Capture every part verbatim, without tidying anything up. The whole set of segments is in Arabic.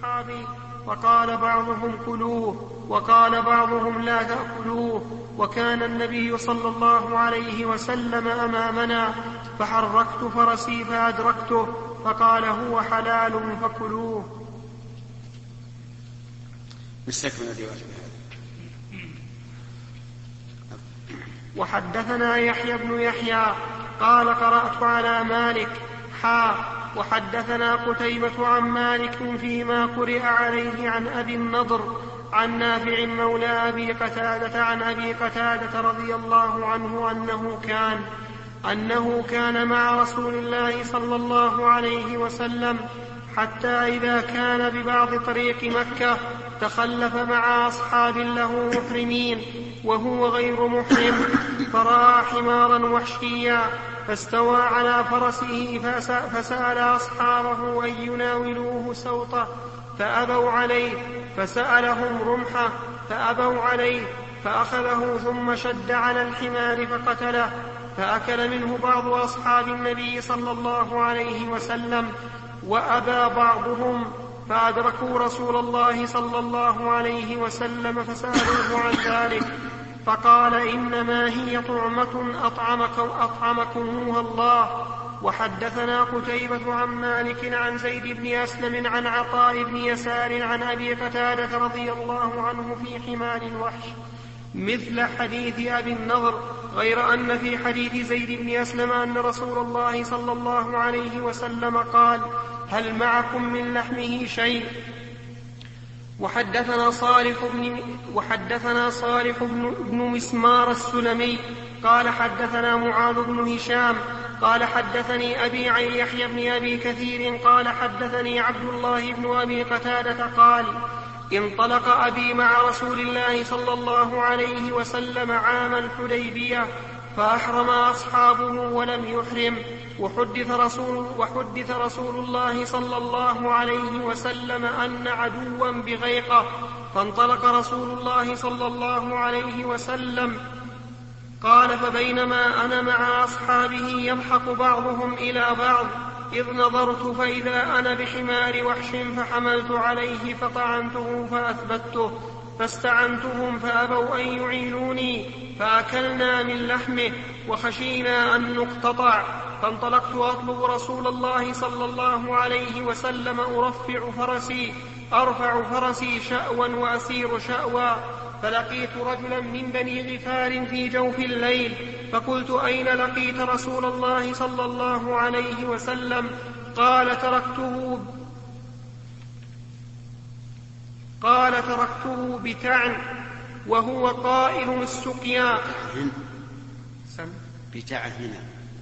أصحابي، وقال بعضهم كلوه وقال بعضهم لا تأكلوه. وكان النبي صلى الله عليه وسلم أمامنا فحركت فرسي فأدركته فقال هو حلال فكلوه. نستكمل الرواية. وحدثنا يحيى بن يحيى قال قرأت على مالك حا وحدثنا قتيبة عن مالك فيما قرئ عليه عن أبي النضر عن نافع مولى أبي قتادة عن أبي قتادة رضي الله عنه أنه كان أنه كان مع رسول الله صلى الله عليه وسلم حتى إذا كان ببعض طريق مكة تخلف مع أصحاب له محرمين وهو غير محرم، فرأى حمارا وحشيا فاستوى على فرسه فسأل أصحابه أن يناولوه سوطه فأبوا عليه، فسألهم رمحه فأبوا عليه، فأخذه ثم شد على الحمار فقتله، فأكل منه بعض أصحاب النبي صلى الله عليه وسلم وأبى بعضهم، فأدركوا رسول الله صلى الله عليه وسلم فسألوه عن ذلك فقال إنما هي طعمة أطعمكم أطعمكموها الله. وحدثنا قتيبة عن مالك عن زيد بن أسلم عن عطاء بن يسار عن أبي قتادة رضي الله عنه في حمار الوحش مثل حديث أبي النضر، غير أن في حديث زيد بن أسلم أن رسول الله صلى الله عليه وسلم قال هل معكم من لحمه شيء. وحدثنا صالح بن, وحدثنا صالح بن, بن مسمار السلمي قال حدثنا معاذ بن هشام قال حدثني أبي عن يحيى بن أبي كثير قال حدثني عبد الله بن أبي قتادة قال انطلق أبي مع رسول الله صلى الله عليه وسلم عام الحديبية فأحرم أصحابه ولم يحرم، وحدث رسول, وحدث رسول الله صلى الله عليه وسلم أن عدوا بغيقة، فانطلق رسول الله صلى الله عليه وسلم قال فبينما أنا مع أصحابه يضحك بعضهم إلى بعض إذ نظرت فإذا أنا بحمار وحش فحملت عليه فطعنته فأثبته، فاستعنتهم فأبوا أن يعينوني فأكلنا من لحمه وخشينا أن نقتطع، فانطلقت أطلب رسول الله صلى الله عليه وسلم أرفع فرسي أرفع فرسي شأوا وأسير شأوا، فلقيت رجلا من بني غفار في جوف الليل فقلت أين لقيت رسول الله صلى الله عليه وسلم؟ قال تركته قال تركته بتعن وهو قائل السقيا بتعهن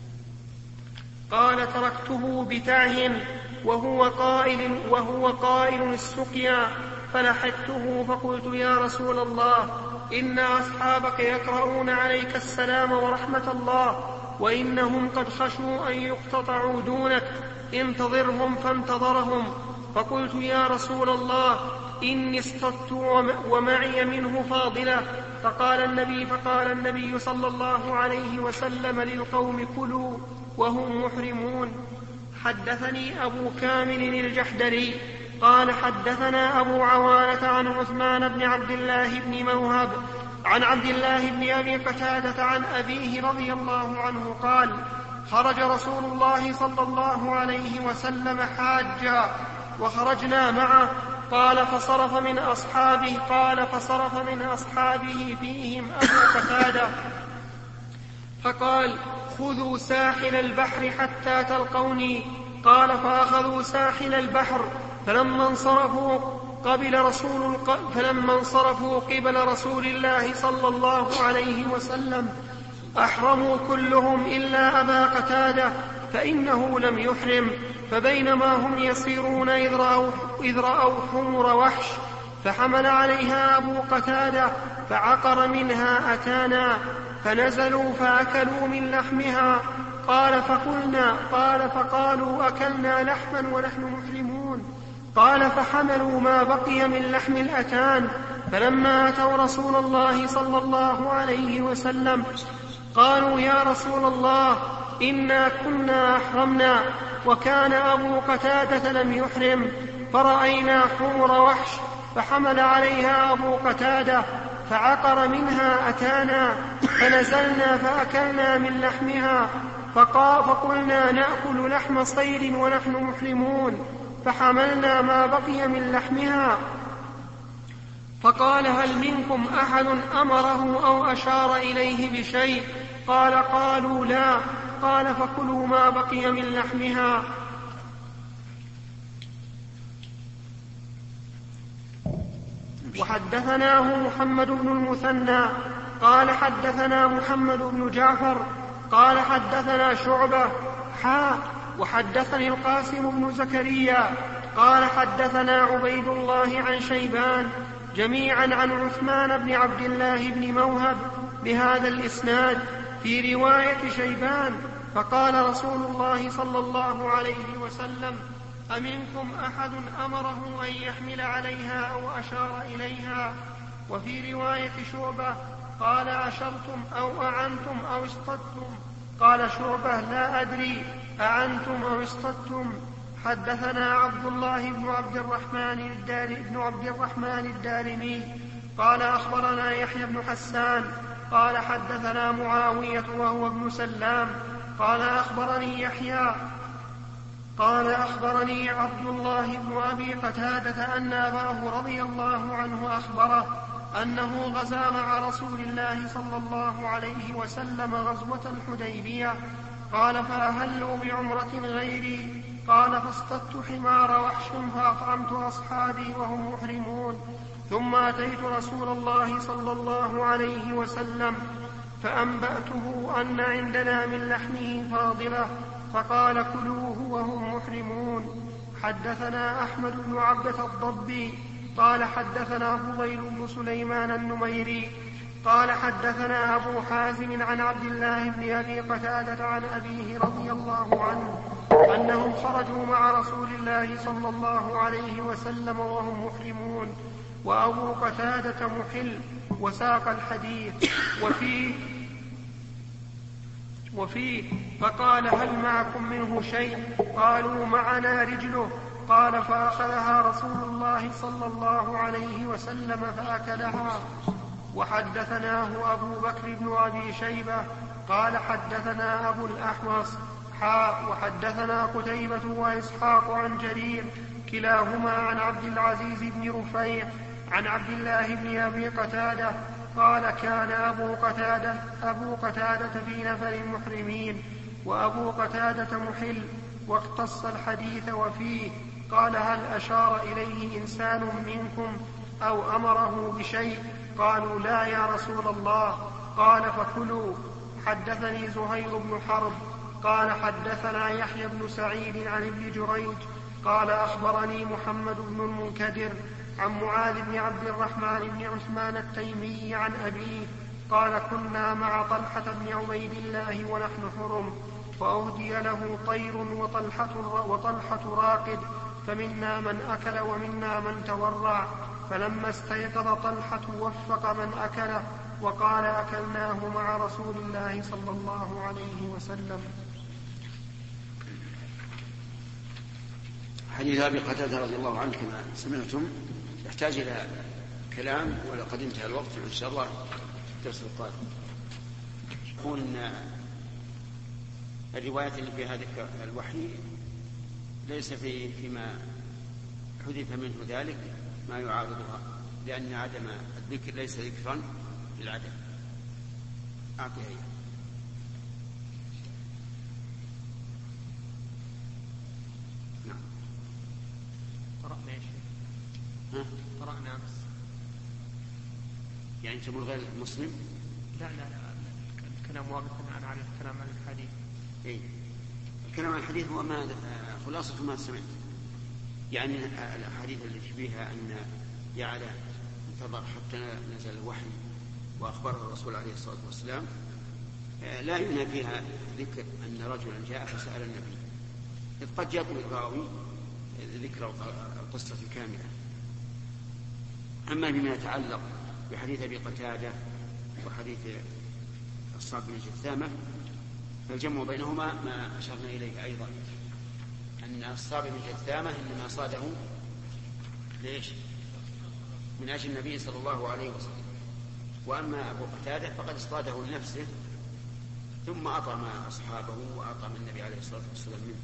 قال تركته بتعهن وهو قائل وهو قائل السقيا، فلحقته فقلت يا رسول الله إن أصحابك يقرؤون عليك السلام ورحمة الله وإنهم قد خشوا أن يقتطعوا دونك، انتظرهم فانتظرهم، فقلت يا رسول الله إني اصطدت ومعي منه فاضلة، فقال النبي فقال النبي صلى الله عليه وسلم للقوم كلوا وهم محرمون. حدثني أبو كامل الجحدري قال حدثنا أبو عوانة عن عثمان بن عبد الله بن موهب عن عبد الله بن أبي قتادة عن أبيه رضي الله عنه قال خرج رسول الله صلى الله عليه وسلم حاجا وخرجنا معه، قال فصرف من أصحابه قال فصرف من أصحابه فيهم أبو قتادة فقال خذوا ساحل البحر حتى تلقوني، قال فأخذوا ساحل البحر فلما انصرفوا قبل رسول فلما انصرفوا قبل رسول الله صلى الله عليه وسلم أحرموا كلهم إلا أبا قتادة فإنه لم يحرم، فبينما هم يسيرون إذ رأوا, إذ رأوا حمر وحش فحمل عليها أبو قتادة فعقر منها أتانا، فنزلوا فأكلوا من لحمها، قال فقلنا قال فقالوا أكلنا لحما ونحن محرمون، قال فحملوا ما بقي من لحم الأتان، فلما أتوا رسول الله صلى الله عليه وسلم قالوا يا رسول الله إنا كنا أحرمنا وكان أبو قتادة لم يحرم، فرأينا حمر وحش فحمل عليها أبو قتادة فعقر منها أتانا فنزلنا فأكلنا من لحمها فقلنا نأكل لحم صيد ونحن محرمون فحملنا ما بقي من لحمها فقال هل منكم أحد أمره أو أشار إليه بشيء؟ قال قالوا لا. قال فكلوا ما بقي من لحمها. وحدثناه محمد بن المثنى قال حدثنا محمد بن جعفر قال حدثنا شعبة حا وحدثني القاسم بن زكريا قال حدثنا عبيد الله عن شيبان جميعا عن عثمان بن عبد الله بن موهب بهذا الإسناد في رواية شيبان فقال رسول الله صلى الله عليه وسلم أمنكم أحد أمره أن يحمل عليها أو أشار إليها؟ وفي رواية شعبة قال أشرتم أو أعنتم أو اصطدتم؟ قال شعبة لا أدري أعنتم أو اصطدتم. حدثنا عبد الله بن عبد الرحمن الدار بن عبد الرحمن الدارمي قال أخبرنا يحيى بن حسان قال حدثنا معاوية وهو ابن سلام قال أخبرني يحيى قال أخبرني عبد الله بن أبي قتادة أن أباه رضي الله عنه أخبره أنه غزا مع رسول الله صلى الله عليه وسلم غزوة الحديبية. قال فأهلوا بعمرة غيري. قال فاصطدت حمار وحش فأطعمت أصحابي وهم محرمون ثم أتيت رسول الله صلى الله عليه وسلم فأنبأته أن عندنا من لحمه فاضلة فقال كلوه وهم محرمون. حدثنا أحمد بن عبدة الضبي قال حدثنا فضيل بن سليمان النميري قال حدثنا أبو حازم عن عبد الله بن أبي قتادة عن أبيه رضي الله عنه أنهم خرجوا مع رسول الله صلى الله عليه وسلم وهم محرمون وأبو قتادة محل وساق الحديث وفيه وفيه فقال هل معكم منه شيء؟ قالوا معنا رجله. قال فأخذها رسول الله صلى الله عليه وسلم فأكلها. وحدثناه أبو بكر بن أبي شيبة قال حدثنا أبو الأحوص حاء وحدثنا قتيبة وإسحاق عن جرير كلاهما عن عبد العزيز بن رفيع عن عبد الله بن أبي قتادة قال كان أبو قتادة, أبو قتادة في نفر محرمين وأبو قتادة محل واقتص الحديث وفيه قال هل أشار إليه إنسان منكم أو أمره بشيء؟ قالوا لا يا رسول الله. قال فكلوا. حدثني زهير بن حرب قال حدثنا يحيى بن سعيد عن ابن جريج قال أخبرني محمد بن المنكدر عن معاذ بن عبد الرحمن بن عثمان التيمي عن أبيه قال كنا مع طلحة بن عبيد الله ونحن حرم فأهدي له طير وطلحة, وطلحة راقد فمنا من أكل ومنا من تورع فلما استيقظ طلحة وفق من أكله وقال أكلناه مع رسول الله صلى الله عليه وسلم. حديث أبي قتادة رضي الله عنه كما سمعتم يحتاج إلى كلام ولقد انتهى الوقت إن شاء الله الدرس القادم. يقول إن الروايات اللي في هذا الوحي ليس في فيما حدث منه ذلك ما يعارضها لأن عدم الذكر ليس ذكرا للعدم. أعطيها إياه. نعم. قرأنا يا شيخ. قرأنا أمس. يعني تقول غير مسلم؟ لا لا لا الكلام واضح أنا على الكلام عن الحديث. إيه الكلام عن الحديث هو ما خلاصة ما سمعت. يعني الأحاديث التي فيها أن يعلى انتظر حتى نزل الوحي وأخبره الرسول عليه الصلاة والسلام لا ينهى فيها ذكر أن رجلا جاء فسأل النبي، إذ قد يطوي الراوي ذكر القصة كاملة. أما بما يتعلق بحديث أبي قتادة وحديث الصعب بن جثامة فالجمع بينهما ما أشرنا إليه أيضا، أن الصعب بن جثامة إنما صاده ليش؟ من أجل النبي صلى الله عليه وسلم. وأما أبو قتادة فقد اصطاده لنفسه ثم أطعم أصحابه وأطعم النبي عليه الصلاة والسلام منه.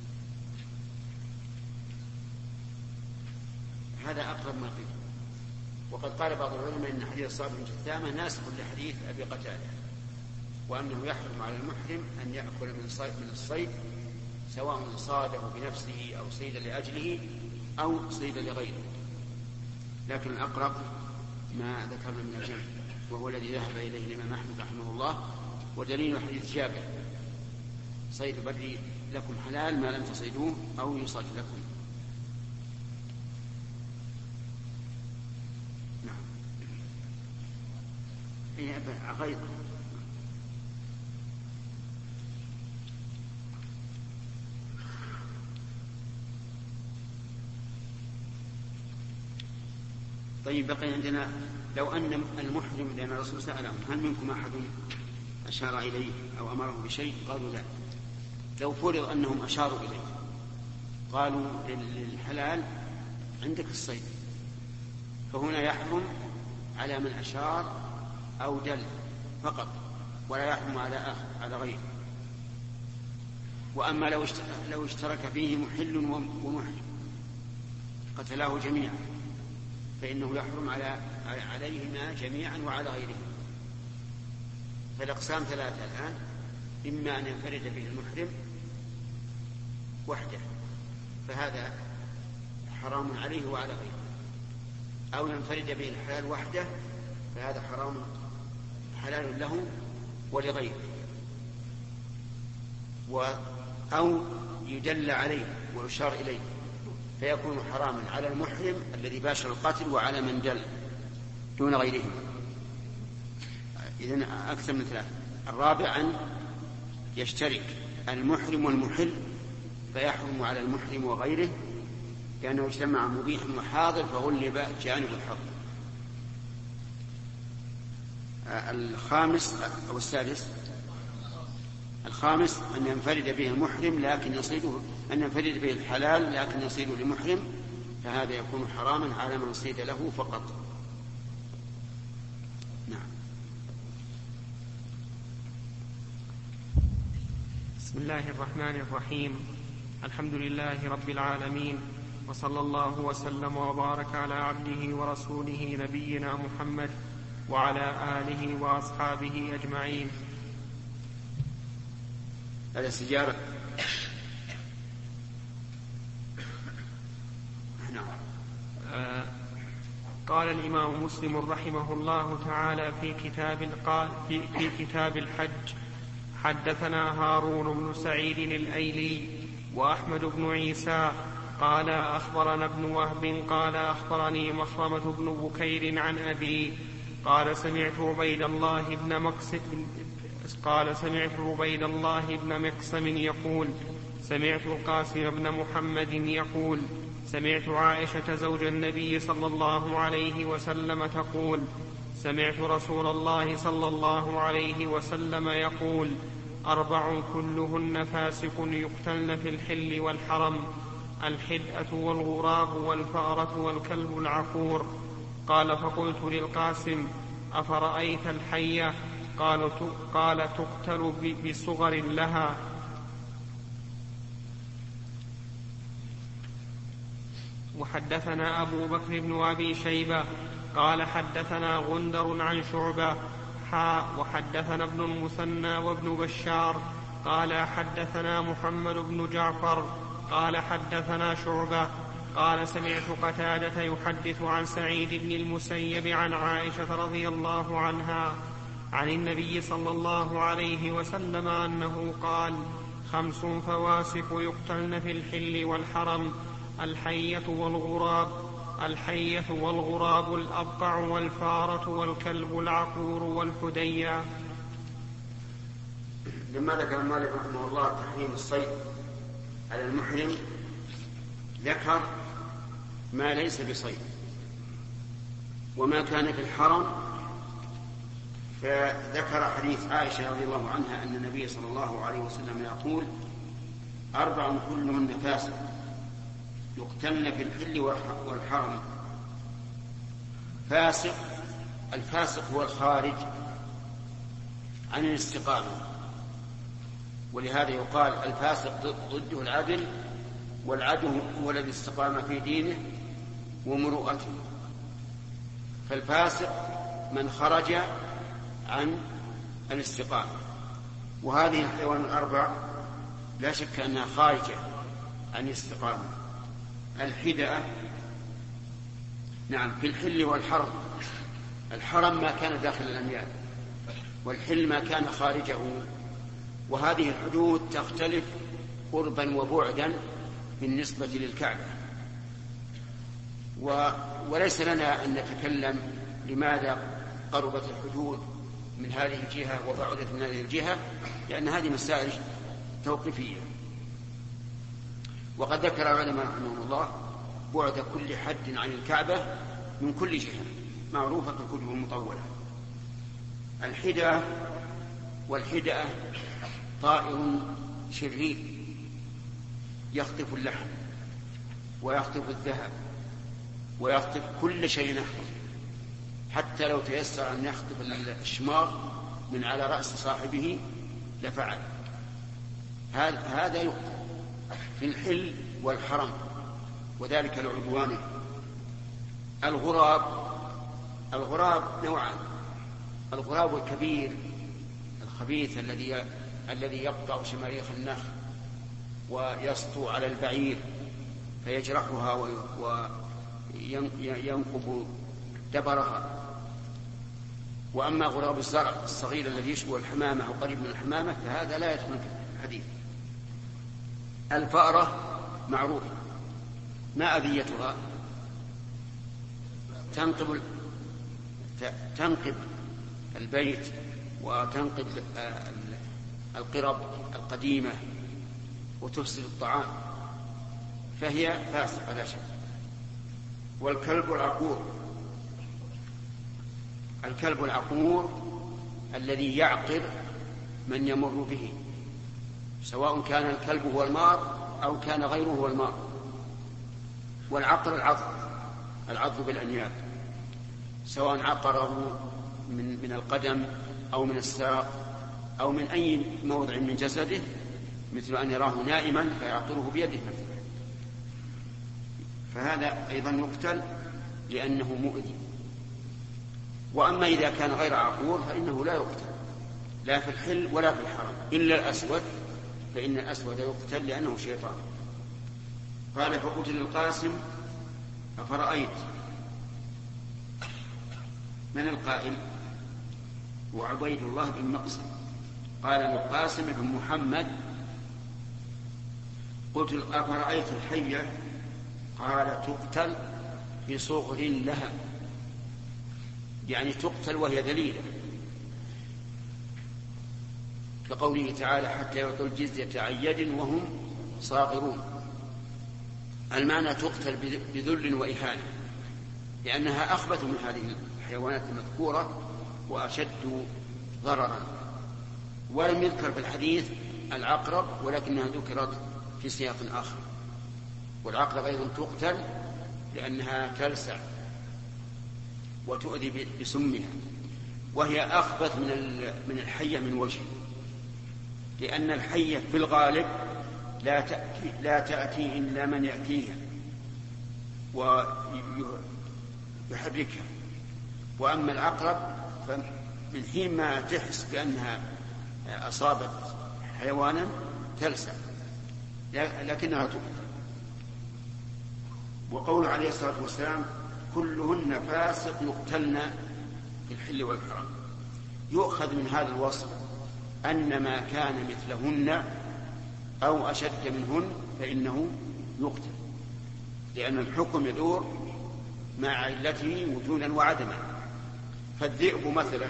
هذا أقرب ما فيه. وقد قال بعض العلماء إن حديث الصائب بن جثامة ناسخ لحديث أبي قتادة، وأنه يحرم على المحرم أن يأكل من الصيد, من الصيد سواء صاده بنفسه أو صيد لأجله أو صيد لغيره. لكن الأقرب ما ذكرنا من الجمع، وهو الذي ذهب إليه الإمام أحمد رحمه الله، ودليل حديث جابر: صيد بري لكم حلال ما لم تصيدوه أو يصاد لكم. نعم. هي غير طيب. بقي عندنا لو أن المحرم، لأن الرسول سألهم: هل منكم أحد أشار إليه أو أمره بشيء؟ قالوا لا. لو فرض أنهم أشاروا إليه، قالوا للحلال عندك الصيد، فهنا يحرم على من أشار أو دل فقط، ولا يحرم على آخر على غيره. وأما لو اشترك فيه محل ومحرم قتلاه جميعا، فإنه يحرم على عليهما جميعا وعلى غيرهما. فالأقسام ثلاثة الآن: إما أن ينفرد به المحرم وحده فهذا حرام عليه وعلى غيره، أو ينفرد به الحلال وحده فهذا حرام حلال له ولغيره، أو يدل عليه ويشار إليه فيكون حراما على المحرم الذي باشر القتل وعلى من دل دون غيرهم. إذن أكثر من ثلاثة. الرابع أن يشترك المحرم والمحل فيحرم على المحرم وغيره، لأنه اجتمع مبيح وحاضر فغلب جانب الحظ. الخامس أو السادس: الخامس أن ينفرد به المحرم لكن يصيده، أن ينفرد به الحلال لكن يصيده لمحرم، فهذا يكون حراما على من صيد له فقط. نعم. بسم الله الرحمن الرحيم. الحمد لله رب العالمين، وصلى الله وسلم وبارك على عبده ورسوله نبينا محمد وعلى آله وأصحابه أجمعين. هذا سجارة. نعم. آه قال الإمام مسلم رحمه الله تعالى في كتاب قال في, في كتاب الحج: حدثنا هارون بن سعيد الأيلي وأحمد بن عيسى قال أخبرنا ابن وهب قال أخبرني مخرمة بن بكير عن أبي قال سمعت عبيد الله بن مقسم قال سمعت عبيد الله بن مقسم يقول: سمعت القاسم بن محمد يقول: سمعت عائشة زوج النبي صلى الله عليه وسلم تقول: سمعت رسول الله صلى الله عليه وسلم يقول: أربع كلهن فاسق يقتلن في الحل والحرم: الحدأة والغراب والفأرة والكلب العقور. قال: فقلت للقاسم: أفرأيت الحية؟ قال, قال: تقتل بصغر لها. وحدثنا أبو بكر بن أبي شيبة قال حدثنا غندر عن شعبة حاء وحدثنا ابن المثنى وابن بشار قال حدثنا محمد بن جعفر قال حدثنا شعبة قال: سمعت قتادة يحدث عن سعيد بن المسيب عن عائشة رضي الله عنها عن النبي صلى الله عليه وسلم أنه قال: خمس فواسق يقتلن في الحل والحرم: الحية والغراب الحية والغراب الأبقع والفارة والكلب العقور والحدية. لما ذكر المؤلف رحمه الله تحريم الصيد على المحرم ذكر ما ليس بصيد، وما كان في الحرم فذكر حديث عائشة رضي الله عنها أن النبي صلى الله عليه وسلم يقول: أربع كلهن فاسق يقتلن في الحل والحرم. فاسق، الفاسق هو الخارج عن الاستقامة، ولهذا يقال الفاسق ضده العدل، والعدل هو الذي استقام في دينه ومروءته. فالفاسق من خرج عن الاستقامة. وهذه الحيوان الأربع لا شك أنها خارجة عن الاستقامة. الحدأة نعم في الحل والحرم. الحرم ما كان داخل الأميال، والحل ما كان خارجه. وهذه الحدود تختلف قربا وبعدا بالنسبة للكعبة. و... وليس لنا أن نتكلم لماذا قربت الحدود من هذه الجهة وبعدت من هذه الجهة، لأن هذه مسائل توقيفية. وقد ذكر العلماء رحمهم الله بعد كل حد عن الكعبة من كل جهة معروفة في الكتب المطولة. الحدأة، والحدأة طائر شرير يخطف اللحم ويخطف الذهب ويخطف كل شيء أخر، حتى لو تيسر أن يخطف الشمار من على رأس صاحبه لفعل. هذا يقتل في الحل والحرم، وذلك لعدوانه. الغراب، الغراب نوعان: الغراب الكبير الخبيث الذي الذي يقطع شماريخ النخل ويسطو على البعير فيجرحها وينقب دبرها. وأما غراب الزرع الصغير الذي يشبه الحمامة أو قريب من الحمامة فهذا لا يدخل في الحديث. الفأرة معروفة، ما أذيتها؟ تنقب تنقب البيت وتنقب القرب القديمة وتفسد الطعام، فهي فاسقة لا شك. والكلب العقور، الكلب العقور الذي يعقر من يمر به، سواء كان الكلب هو المار أو كان غيره هو المار. والعقر العض، العض بالأنياب، سواء عقره من من القدم أو من الساق أو من أي موضع من جسده، مثل أن يراه نائما فيعقره بيده مثلا، فهذا أيضا يقتل لأنه مؤذي. وأما إذا كان غير عقور فإنه لا يقتل لا في الحل ولا في الحرم، إلا الأسود، فإن الأسود يقتل لأنه شيطان. قال فقتل القاسم أفرأيت. من القائل؟ وعبيد الله بن مقسم. قال القاسم بن محمد قلت أفرأيت الحية؟ قال تقتل بصغر لها، يعني تقتل وهي ذليلة، كقوله تعالى حتى يعطوا الجزية عن يد وهم صاغرون. المعنى تقتل بذل وإهانة، لأنها أخبث من هذه الحيوانات المذكورة وأشد ضررا. ولم يذكر في الحديث العقرب، ولكنها ذكرت في سياق آخر. والعقرب أيضا تقتل لأنها تلسع وتؤذي بسمها، وهي أخبث من من الحية من وجه، لأن الحية في الغالب لا تأتي, لا تأتي إلا من يأتيها ويحركها. وأما العقرب فمن حين ما تحس بأنها أصابت حيوانا تلسع، لكنها تقتل. وقول عليه الصلاة والسلام كلهن فاسق يقتلن في الحل والحرام، يؤخذ من هذا الوصف أن ما كان مثلهن أو أشد منهن فإنه يقتل، لأن الحكم يدور مع علته وجودا وعدما. فالذئب مثلا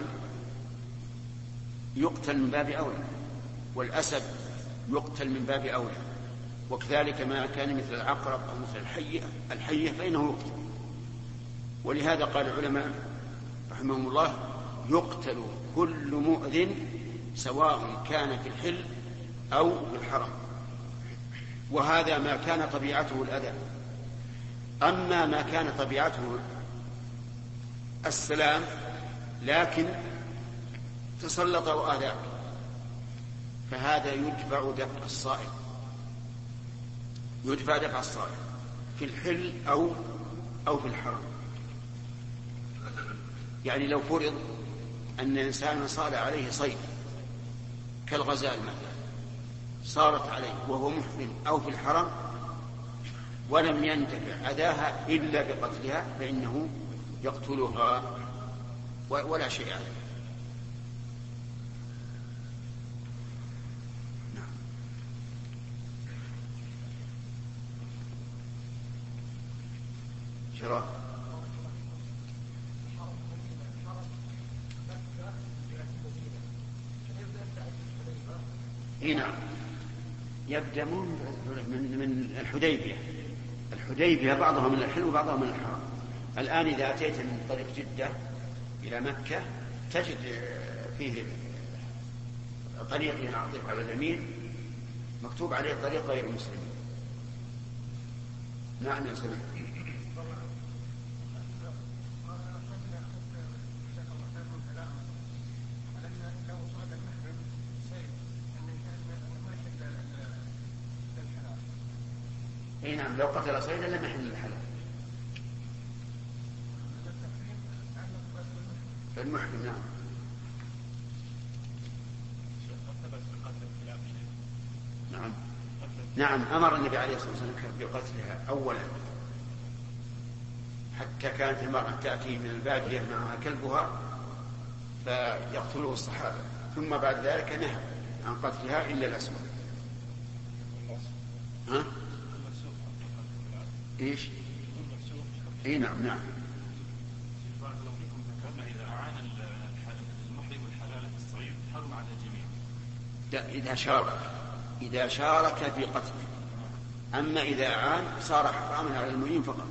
يقتل من باب أولى، والأسد يقتل من باب أولى، وكذلك ما كان مثل العقرب أو مثل الحية الحية فإنه يقتل. ولهذا قال العلماء رحمهم الله يقتل كل مؤذن سواء كان في الحل أو في الحرم. وهذا ما كان طبيعته الأذى، أما ما كان طبيعته السلام لكن تسلط وآذاك فهذا يدفع دفع الصائم، يدفع دفع الصائم في الحل أو أو في الحرم. يعني لو فرض أن إنسانا صار عليه صيد كالغزال مثلا صارت عليه وهو محرم أو في الحرم ولم ينتفع أداها إلا بقتلها فإنه يقتلها ولا شيء عليه. نعم. شراء اي نعم يبدأ من من الحديبية. الحديبية بعضها من الحل وبعضها من الحرم. الآن إذا أتيت من طريق جدة إلى مكة تجد فيه طريق ينعطف على اليمين مكتوب عليه طريق غير المسلمين. نعم يا سلام. اي نعم لو قتل صيدا لم يحل الحلال. المحرم نعم. نعم نعم أمر النبي عليه الصلاة والسلام بقتلها أولا حتى كانت المرأة تأتي من البادية معها كلبها فيقتله الصحابة ثم بعد ذلك نهى عن قتلها إلا الأسود. ها؟ إيش؟ إيه نعم نعم. لا إذا شارك إذا شارك في قتله. أما إذا عان صار حراما على المعين فقط.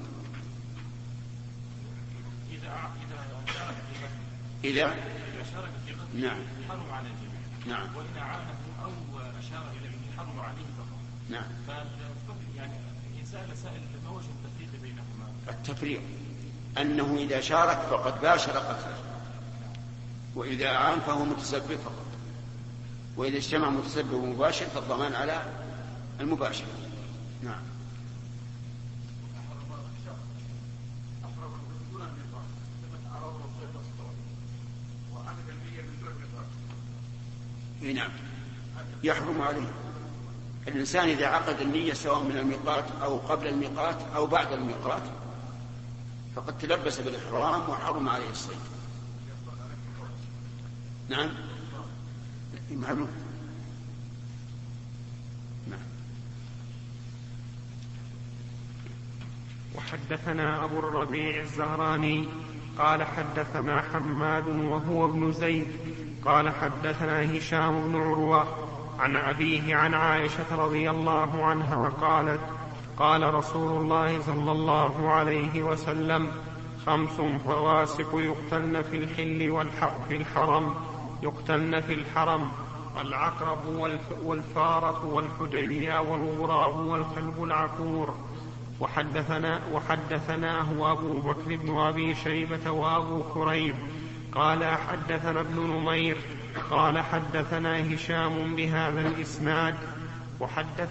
إذا إذا شارك في قتله نعم حرم على الجميع. نعم. وإن عانه أو أشار إليه حرم عليه فقط. نعم. يعني إن سأل سائل ما وجه التفريق بينهما؟ التفريق أنه إذا شارك فقد باشر قتله وإذا عان فهو متسبب فقط. وإذا اجتمع متسبب ومباشر فالضمان على المباشر. نعم. نعم يحرم عليه. الإنسان إذا عقد النية سواء من الميقات أو قبل الميقات أو بعد الميقات فقد تلبس بالإحرام وحرم عليه الصيد. نعم معلوم. نعم. وحدثنا أبو الربيع الزهراني قال حدثنا حماد وهو ابن زيد قال حدثنا هشام بن عروة عن أبيه عن عائشة رضي الله عنها قالت قال رسول الله صلى الله عليه وسلم خمس فواسق يقتلن في الحل والحق في الحرم يقتلن في الحرم العقرب والفارة والحدية والغراب والكلب العقور. وحدثنا وحدثناه أبو بكر بن أبي شيبة وأبو كريب قال حدثنا ابن نمير قال حدثنا هشام بهذا الإسناد. وحدث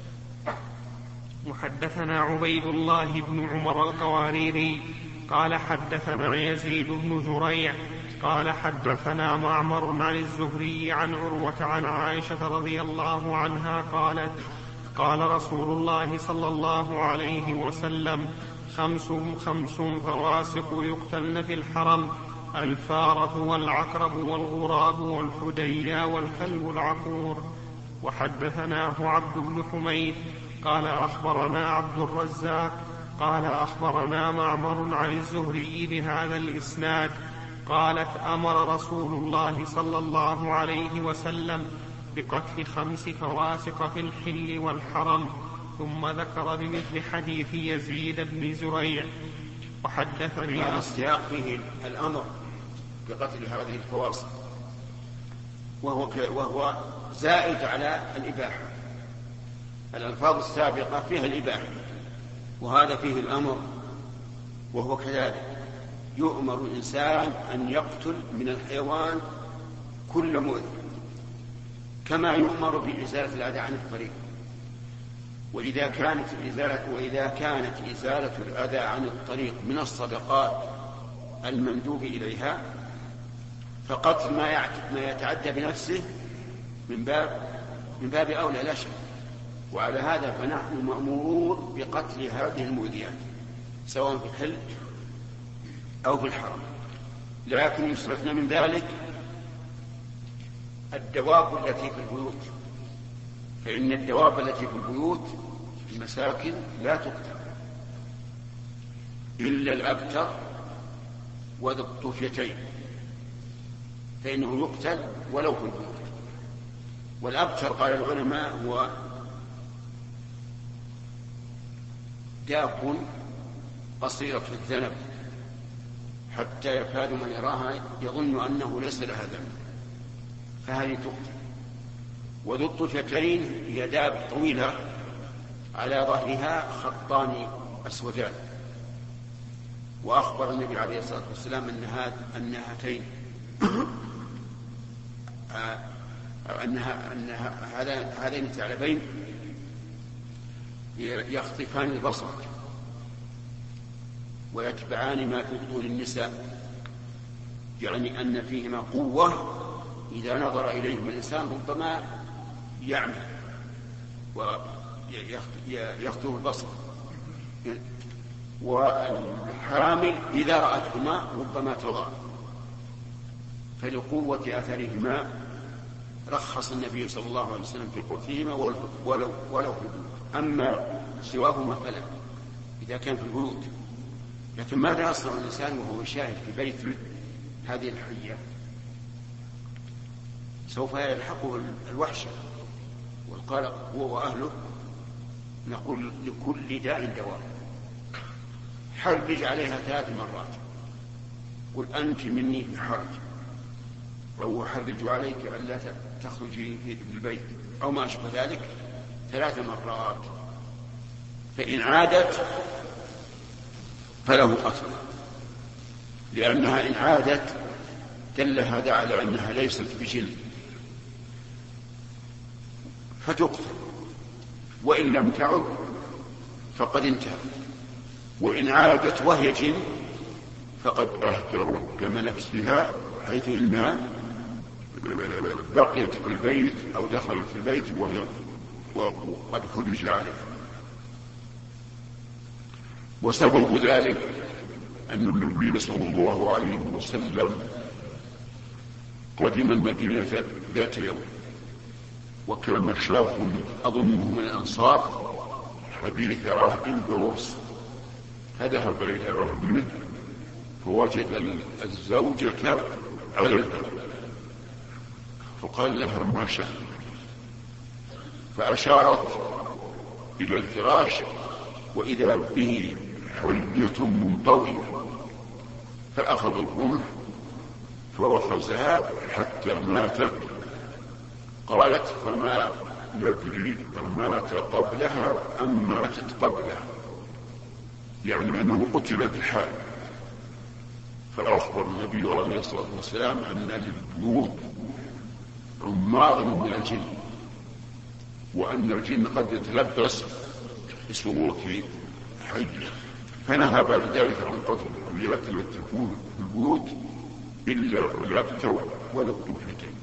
وحدثنا عبيد الله بن عمر القواريري قال حدثنا يزيد بن زريع قال حدثنا معمر عن الزهري عن عروة عن عائشة رضي الله عنها قالت قال رسول الله صلى الله عليه وسلم خمس خمس فواسق يقتلن في الحرم الفارة والعقرب والغراب والحدية والكلب العقور. وحدثناه عبد بن حميد قال أخبرنا عبد الرزاق قال أخبرنا معمر عن الزهري بهذا الإسناد قالت أمر رسول الله صلى الله عليه وسلم بقتل خمس فواسق في الحل والحرم ثم ذكر بمثل حديث يزيد بن زريع. وحدثني السياق فيه الأمر بقتل هذه الفواسق وهو, وهو زائد على الإباحة. الألفاظ السابقة فيها الإباحة وهذا فيه الأمر وهو كذلك يؤمر الإنسان أن يقتل من الحيوان كل مؤذي، كما يؤمر بإزالة الأذى عن الطريق. وإذا كانت إزالة وإذا كانت إزالة الأذى عن الطريق من الصدقات المندوب إليها، فقتل ما يتعدى بنفسه من باب من باب أولى لا شك. وعلى هذا فنحن مأمورون بقتل هذه المؤذيات سواء في الحل أو في الحرم. لكن يستثنى من ذلك الدواب التي في البيوت، فإن الدواب التي في البيوت في المساكن لا تقتل إلا الأبتر وذو الطفيتين، فإنه يقتل ولو في البيوت. والأبتر قال العلماء هو داب قصيرة الذنب حتى يكاد من يراها يظن أنه ليس لها ذنب، فهذه تقتل. وذو الطفيتين هي داب طويلة على ظهرها خطان أسودان. وأخبر النبي عليه الصلاة والسلام أن هاتين أنها أنها هذين الثعلبين يخطفان البصر ويتبعان ما في بطون النساء، يعني أن فيهما قوة إذا نظر إليهما الإنسان ربما يعمى ويخطف البصر، والحامل إذا رأتهما ربما تضع. فلقوة أثرهما رخص النبي صلى الله عليه وسلم في قتلهما ولو, ولو في البيوت. أما سواهما فلا إذا كان في البيوت. لكن ماذا يصنع الإنسان وهو يشاهد في بيت هذه الحية؟ سوف يلحقه الوحشة والقلق هو وأهله. نقول لكل داء دواء، حرج عليها ثلاث مرات، قل أنت مني في حرج، أو حرج عليك ألا تخرجي في البيت أو ما أشبه ذلك ثلاث مرات. فإن عادت فله قتل، لأنها إن عادت دل هذا على أنها ليست بجن فتقتل، وإن لم تعد فقد انتهى. وإن عادت وهي جن فقد أحكم نفسها، حيث إنها بقيت في البيت أو دخلت في البيت وقد حرج عليه. وسبب ذلك أن النبي صلى الله عليه وسلم قدم المدينة ذات يوم، وكان شاف أظنه من الأنصار حديث راهب بروس، فذهب إلى رهبه فوجد الزوجة على الباب، فقال لها ما شاء، فأشارت إلى الفراش وإذا به حلية منطوية، فأخذ الرمح فوخزها حتى ماتت. قالت فما يدري مات قبلها أم ماتت قبلها، يعني أنه قتل بالحال. فأخبر النبي عليه الصلاة والسلام أن للبيوت عمار من الجن، وأن الجن قد يتلبس بصورة حية، فنهى بعد ذلك عن قتل التي تكون في البيوت إلا الربت ولا الطفلتين.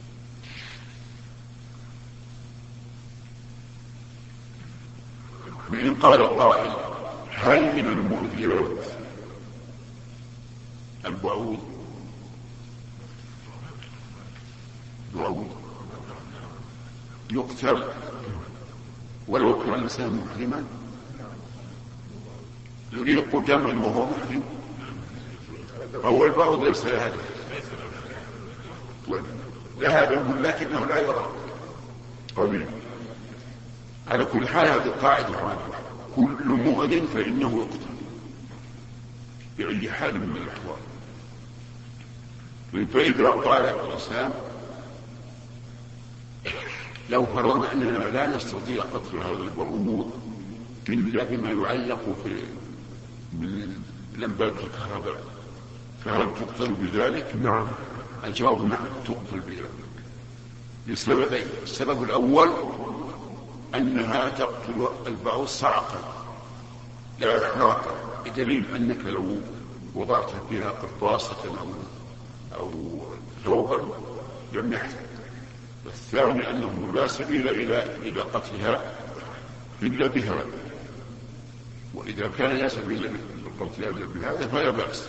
وإن قال القائل هل من المؤذيات البعوض؟ البعوض يقتل ولو كان الإنسان محرما، يريق دما وهو محرم، فهو البعوض ليس لهذا لهذا لكنه لا يرى قليلا. على كل حال هذه القاعدة، كل مؤذن فإنه يقتل بأي حال من الأحوال. فإذا قال الإنسان لو فرضنا أننا لا نستطيع قتل هذا البعوض إلا بما يعلق في لمبات الكهرباء، فهل تقتل بذلك؟ نعم. الجواب نعم تقتل بذلك لسببين. السبب الأول أنها تقتل البعوض صعقا لا إحراقا، بدليل أنك لو وضعت فيها قرطاسة أو أو ثوبا لم يحرق. الثاني أنه لا سبيل إلى إلى قتلها إلا بهذا، وإذا كان لا سبيل لقتلها إلا بهذا فلا بأس،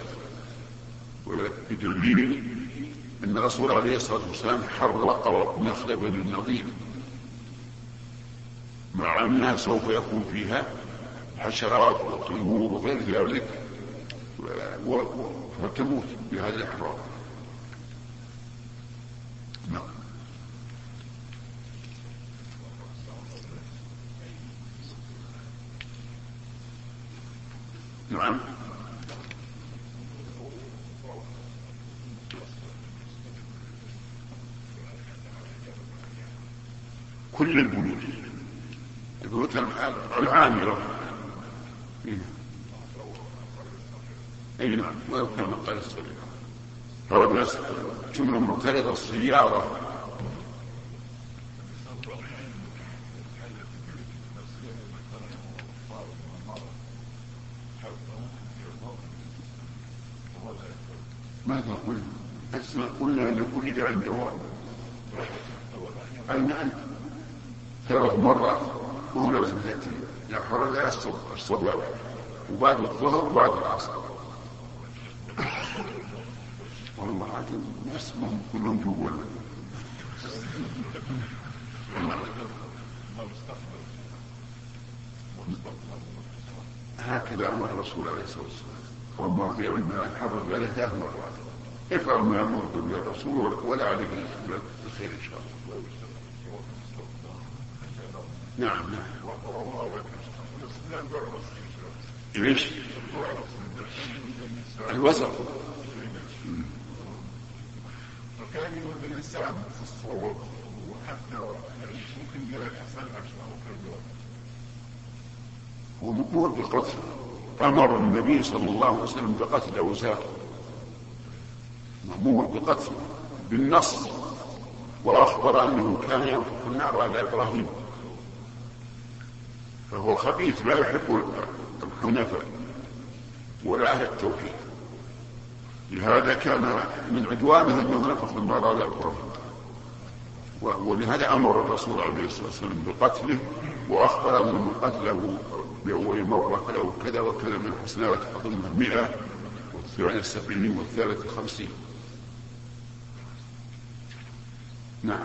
بدليل أن الرسول عليه الصلاة والسلام حرق نخل بني النضير مع أنها سوف يكون فيها حشرات وطيور وغير ذلك فتموت بهذا الإحراق. نعم. نعم. كل البيوت البيوت العامرة اي نعم، وكما قال الصديق هو الناس جملة مرتبطة السيارة. ماذا قلنا؟ أسمع قلنا أن كل جعل جواب أين أنت ثلاث مرات وهنا بس ثلاثة يحرر لا الصبح وبعد الظهر وبعد العصر. والله عادل الناس هم كلهم جوا هكذا أمر الرسول عليه الصلاة والسلام. والله في علمنا الحرر لا ثلاث مرات افعل ما يأمر به الرسول ولا عليك الخير إن شاء الله. نعم نعم. ليش؟ الوزر وكان يقول الإنسان في الصور وحتى ممكن يرى الإنسان أشياء هو مأمور بالقتل. أمر النبي صلى الله عليه وسلم بقتل أوزار، مأمور بقتل بالنص، وأخبر أنه كان ينفخ النار على إبراهيم، فهو خبيث لا يحب الحنفاء ولا أهل التوحيد. لهذا كان من عدوانه أنه ينفخ النار على إبراهيم، ولهذا أمر الرسول عليه الصلاة والسلام بقتله، وأخبر أنه قتله بأول مرة له كذا وكذا من الحسنات أظن مئة والثانية السبعين والثالث الخمسين. نعم.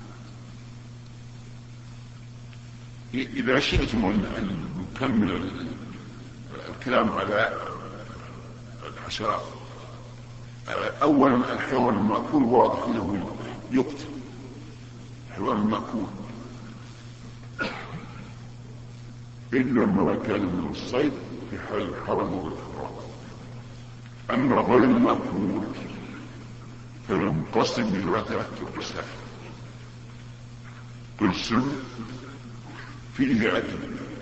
إذا شئتم أن نكمل الكلام على الحشرات، أولا الحيوان المأكول واضح أنه يقتل، الحيوان المأكول إلا ما كان من الصيد في حال الحرم والإحرام. أما غير المأكول فينقسم إلى ثلاثة أقسام. قسم فيه عدل